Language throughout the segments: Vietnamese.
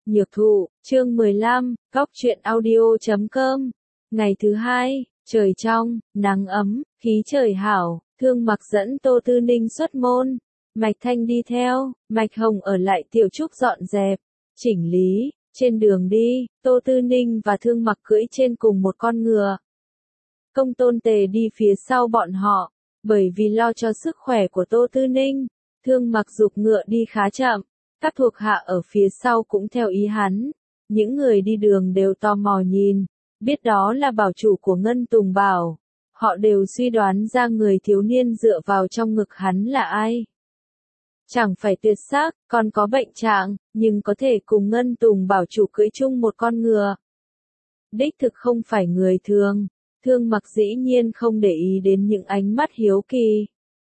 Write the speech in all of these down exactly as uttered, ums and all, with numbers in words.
Nhược thụ, chương mười lăm, góc truyện audio chấm com. Ngày thứ hai, trời trong, nắng ấm, khí trời hảo, Thương Mặc dẫn Tô Tư Ninh xuất môn. Mạch Thanh đi theo, Mạch Hồng ở lại Tiểu Trúc dọn dẹp, chỉnh lý. Trên đường đi, Tô Tư Ninh và Thương Mặc cưỡi trên cùng một con ngựa. Công Tôn Tề đi phía sau bọn họ, bởi vì lo cho sức khỏe của Tô Tư Ninh, Thương Mặc giục ngựa đi khá chậm. Các thuộc hạ ở phía sau cũng theo ý hắn. Những người đi đường đều tò mò nhìn, biết đó là bảo chủ của Ngân Tùng Bảo. Họ đều suy đoán ra người thiếu niên dựa vào trong ngực hắn là ai. Chẳng phải tuyệt sắc, còn có bệnh trạng, nhưng có thể cùng Ngân Tùng Bảo chủ cưỡi chung một con ngựa. Đích thực không phải người thường. Thương Mặc dĩ nhiên không để ý đến những ánh mắt hiếu kỳ.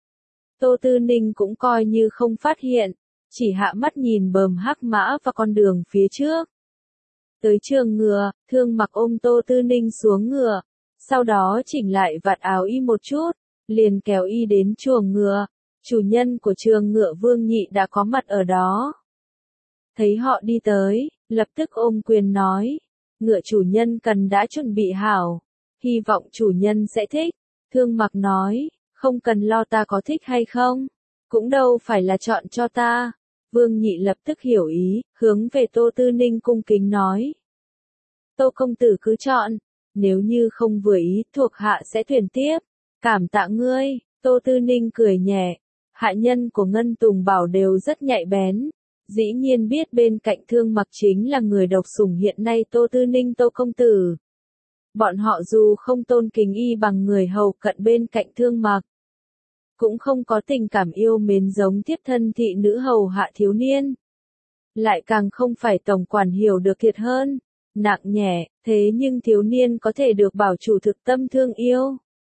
Tô Tư Ninh cũng coi như không phát hiện, chỉ hạ mắt nhìn bờm hắc mã và con đường phía trước. Tới trường ngựa, Thương Mặc ôm Tô Tư Ninh xuống ngựa, sau đó chỉnh lại vạt áo y một chút, liền kéo y đến chuồng ngựa. Chủ nhân của trường ngựa Vương Nhị đã có mặt ở đó. Thấy họ đi tới, lập tức ôm quyền nói, ngựa chủ nhân cần đã chuẩn bị hảo, hy vọng chủ nhân sẽ thích. Thương Mặc nói, không cần lo ta có thích hay không, cũng đâu phải là chọn cho ta. Vương Nhị lập tức hiểu ý, hướng về Tô Tư Ninh cung kính nói. Tô công tử cứ chọn, nếu như không vừa ý, thuộc hạ sẽ tuyển tiếp. Cảm tạ ngươi. Tô Tư Ninh cười nhẹ. Hạ nhân của Ngân Tùng Bảo đều rất nhạy bén. Dĩ nhiên biết bên cạnh Thương Mặc chính là người độc sủng hiện nay Tô Tư Ninh Tô công tử. Bọn họ dù không tôn kính y bằng người hầu cận bên cạnh Thương Mặc, cũng không có tình cảm yêu mến giống thiếp thân thị nữ hầu hạ thiếu niên. Lại càng không phải tổng quản hiểu được thiệt hơn, nặng nhẹ, thế nhưng thiếu niên có thể được bảo chủ thực tâm thương yêu.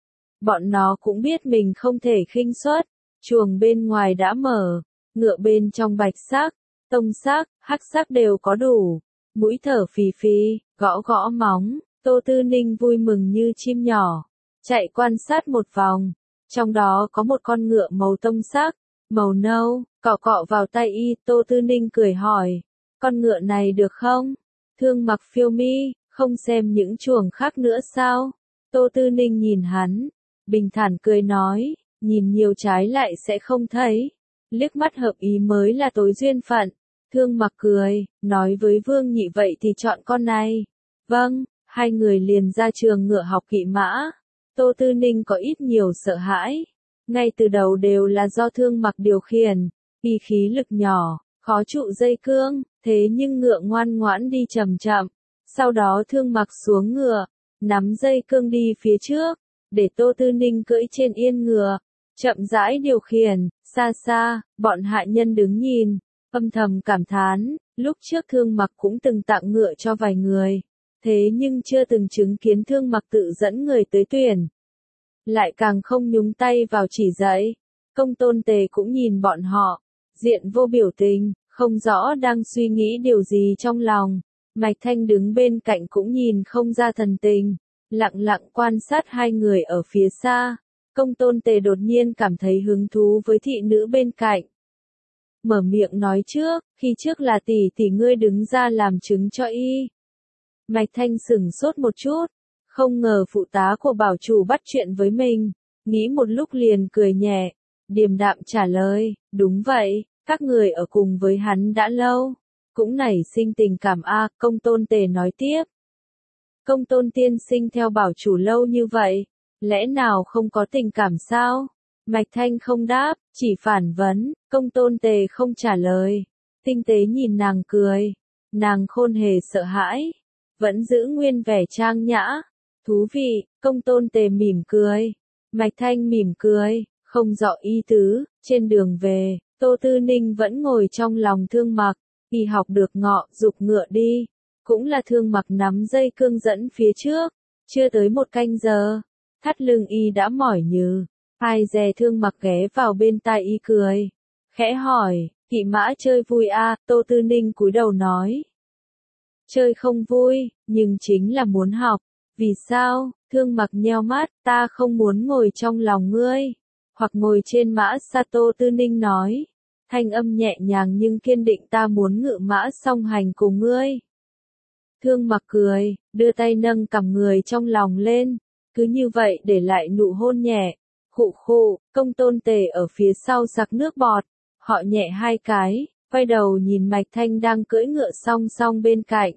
Bọn nó cũng biết mình không thể khinh suất, chuồng bên ngoài đã mở, ngựa bên trong bạch sắc, tông sắc, hắc sắc đều có đủ, mũi thở phì phì, gõ gõ móng, Tô Tư Ninh vui mừng như chim nhỏ, chạy quan sát một vòng. Trong đó có một con ngựa màu tông sắc, màu nâu, cọ cọ vào tay y. Tô Tư Ninh cười hỏi, con ngựa này được không? Thương Mặc phiêu mi, không xem những chuồng khác nữa sao? Tô Tư Ninh nhìn hắn, bình thản cười nói, nhìn nhiều trái lại sẽ không thấy, liếc mắt hợp ý mới là tối duyên phận. Thương Mặc cười, nói với Vương Nhị vậy thì chọn con này. Vâng, hai người liền ra trường ngựa học kỵ mã. Tô Tư Ninh có ít nhiều sợ hãi. Ngay từ đầu đều là do Thương Mặc điều khiển, y khí lực nhỏ, khó trụ dây cương, thế nhưng ngựa ngoan ngoãn đi chậm chậm. Sau đó Thương Mặc xuống ngựa, nắm dây cương đi phía trước, để Tô Tư Ninh cưỡi trên yên ngựa, chậm rãi điều khiển. Xa xa, bọn hạ nhân đứng nhìn, âm thầm cảm thán, lúc trước Thương Mặc cũng từng tặng ngựa cho vài người. Thế nhưng chưa từng chứng kiến Thương Mặc tự dẫn người tới tuyển. Lại càng không nhúng tay vào chỉ dạy. Công Tôn Tề cũng nhìn bọn họ, diện vô biểu tình, không rõ đang suy nghĩ điều gì trong lòng. Mạch Thanh đứng bên cạnh cũng nhìn không ra thần tình, lặng lặng quan sát hai người ở phía xa. Công Tôn Tề đột nhiên cảm thấy hứng thú với thị nữ bên cạnh. Mở miệng nói trước, khi trước là tỷ tỷ ngươi đứng ra làm chứng cho y. Mạch Thanh sửng sốt một chút, không ngờ phụ tá của bảo chủ bắt chuyện với mình, nghĩ một lúc liền cười nhẹ, điềm đạm trả lời, đúng vậy, các người ở cùng với hắn đã lâu, cũng nảy sinh tình cảm a. Công Tôn Tề nói tiếp. Công Tôn tiên sinh theo bảo chủ lâu như vậy, lẽ nào không có tình cảm sao? Mạch Thanh không đáp, chỉ phản vấn. Công Tôn Tề không trả lời, tinh tế nhìn nàng cười, nàng khôn hề sợ hãi, vẫn giữ nguyên vẻ trang nhã. Thú vị. Công Tôn Tề mỉm cười, Mạch Thanh mỉm cười, không rõ ý tứ. Trên đường về, Tô Tư Ninh vẫn ngồi trong lòng Thương Mặc, y học được ngọ, giục ngựa đi, cũng là Thương Mặc nắm dây cương dẫn phía trước. Chưa tới một canh giờ, thắt lưng y đã mỏi nhừ, ai dè. Thương Mặc ghé vào bên tai y cười, khẽ hỏi, kỵ mã chơi vui a? Tô Tư Ninh cúi đầu nói, chơi không vui, nhưng chính là muốn học. Vì sao? Thương Mặc nheo mắt, ta không muốn ngồi trong lòng ngươi, hoặc ngồi trên mã. Sa Tô Tư Ninh nói, Thanh âm nhẹ nhàng nhưng kiên định, ta muốn ngự mã song hành cùng ngươi. Thương Mặc cười, đưa tay nâng cằm người trong lòng lên, cứ như vậy để lại nụ hôn nhẹ. Khụ khụ, Công Tôn Tề ở phía sau sặc nước bọt, họ nhẹ hai cái, quay đầu nhìn Mạch Thanh đang cưỡi ngựa song song bên cạnh.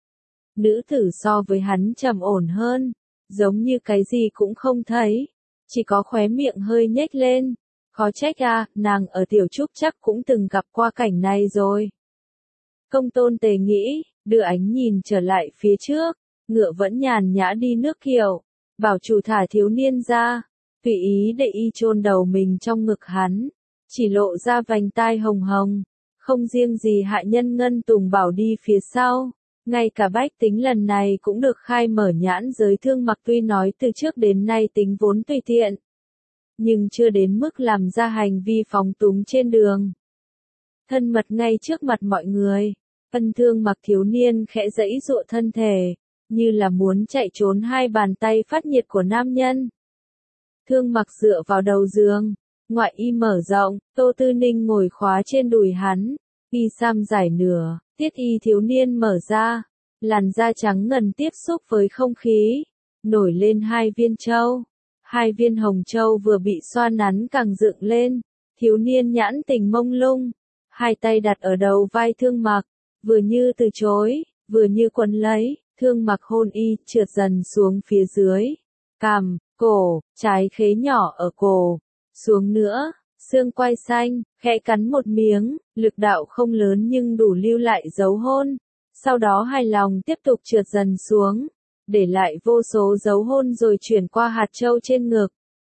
Nữ tử so với hắn trầm ổn hơn, giống như cái gì cũng không thấy, chỉ có khóe miệng hơi nhếch lên. Khó trách à, nàng ở Tiểu Trúc chắc cũng từng gặp qua cảnh này rồi. Công Tôn Tề nghĩ, đưa ánh nhìn trở lại phía trước, ngựa vẫn nhàn nhã đi nước kiệu, bảo chủ thả thiếu niên ra, tùy ý để y chôn đầu mình trong ngực hắn, chỉ lộ ra vành tai hồng hồng, không riêng gì hạ nhân Ngân Tùng Bảo đi phía sau, ngay cả bách tính lần này cũng được khai mở nhãn giới. Thương Mặc tuy nói từ trước đến nay tính vốn tùy tiện, nhưng chưa đến mức làm ra hành vi phóng túng trên đường. Thân mật ngay trước mặt mọi người, Ân Thương Mặc thiếu niên khẽ giãy giụa thân thể, như là muốn chạy trốn hai bàn tay phát nhiệt của nam nhân. Thương Mặc dựa vào đầu giường, ngoại y mở rộng, Tô Tư Ninh ngồi khóa trên đùi hắn, y sam giải nửa, tiết y thiếu niên mở ra, làn da trắng ngần tiếp xúc với không khí, nổi lên hai viên châu. Hai viên hồng châu vừa bị xoa nắn càng dựng lên, thiếu niên nhãn tình mông lung, hai tay đặt ở đầu vai Thương Mặc, vừa như từ chối, vừa như quấn lấy. Thương Mặc hôn y trượt dần xuống phía dưới, cằm, cổ, trái khế nhỏ ở cổ, xuống nữa, xương quai xanh, khẽ cắn một miếng, lực đạo không lớn nhưng đủ lưu lại dấu hôn, sau đó hài lòng tiếp tục trượt dần xuống, để lại vô số dấu hôn rồi chuyển qua hạt châu trên ngực.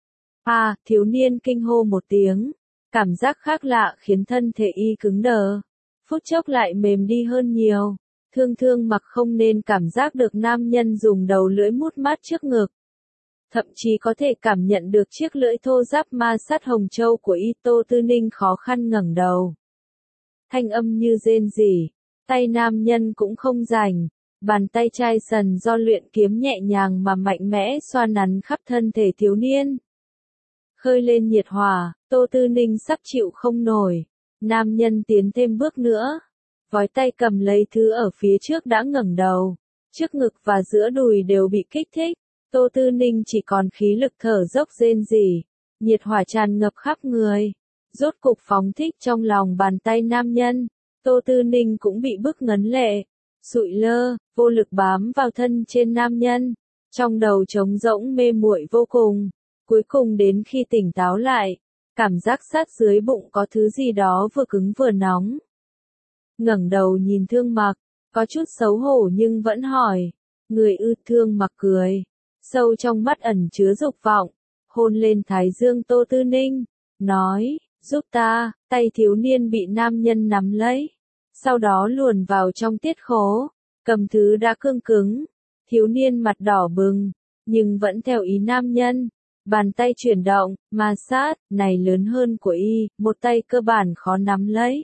À, thiếu niên kinh hô một tiếng, cảm giác khác lạ khiến thân thể y cứng đờ, phút chốc lại mềm đi hơn nhiều. Thương Thương Mặc không nên cảm giác được nam nhân dùng đầu lưỡi mút mát trước ngực. Thậm chí có thể cảm nhận được chiếc lưỡi thô ráp ma sát hồng châu của y. Tô Tư Ninh khó khăn ngẩng đầu. Thanh âm như rên rỉ, tay nam nhân cũng không rảnh, bàn tay chai sần do luyện kiếm nhẹ nhàng mà mạnh mẽ xoa nắn khắp thân thể thiếu niên. Khơi lên nhiệt hỏa, Tô Tư Ninh sắp chịu không nổi, nam nhân tiến thêm bước nữa. Vói tay cầm lấy thứ ở phía trước đã ngẩng đầu, trước ngực và giữa đùi đều bị kích thích, Tô Tư Ninh chỉ còn khí lực thở dốc rên rỉ, nhiệt hỏa tràn ngập khắp người, rốt cục phóng thích trong lòng bàn tay nam nhân, Tô Tư Ninh cũng bị bức ngấn lệ, sụi lơ, vô lực bám vào thân trên nam nhân, trong đầu trống rỗng mê muội vô cùng, cuối cùng đến khi tỉnh táo lại, cảm giác sát dưới bụng có thứ gì đó vừa cứng vừa nóng. Ngẩng đầu nhìn Thương Mặc, có chút xấu hổ nhưng vẫn hỏi, người ư? Thương Mặc cười, sâu trong mắt ẩn chứa dục vọng, hôn lên thái dương Tô Tư Ninh, nói, giúp ta. Tay thiếu niên bị nam nhân nắm lấy, sau đó luồn vào trong tiết khố, cầm thứ đã cương cứng, thiếu niên mặt đỏ bừng, nhưng vẫn theo ý nam nhân, bàn tay chuyển động, ma sát, này lớn hơn của y, một tay cơ bản khó nắm lấy.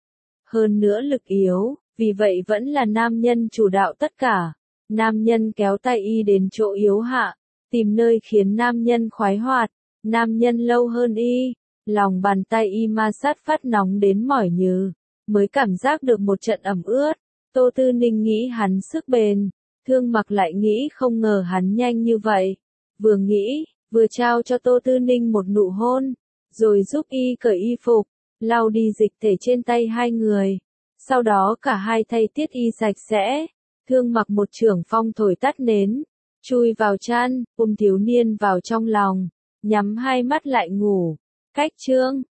Hơn nữa lực yếu, vì vậy vẫn là nam nhân chủ đạo tất cả. Nam nhân kéo tay y đến chỗ yếu hạ, tìm nơi khiến nam nhân khoái hoạt, nam nhân lâu hơn y, lòng bàn tay y ma sát phát nóng đến mỏi nhừ, mới cảm giác được một trận ẩm ướt. Tô Tư Ninh nghĩ hắn sức bền, Thương Mặc lại nghĩ không ngờ hắn nhanh như vậy, vừa nghĩ, vừa trao cho Tô Tư Ninh một nụ hôn, rồi giúp y cởi y phục, lau đi dịch thể trên tay hai người, sau đó cả hai thay tiết y sạch sẽ. Thương Mặc một chưởng phong thổi tắt nến, chui vào chăn, ôm thiếu niên vào trong lòng, nhắm hai mắt lại ngủ. Cách chương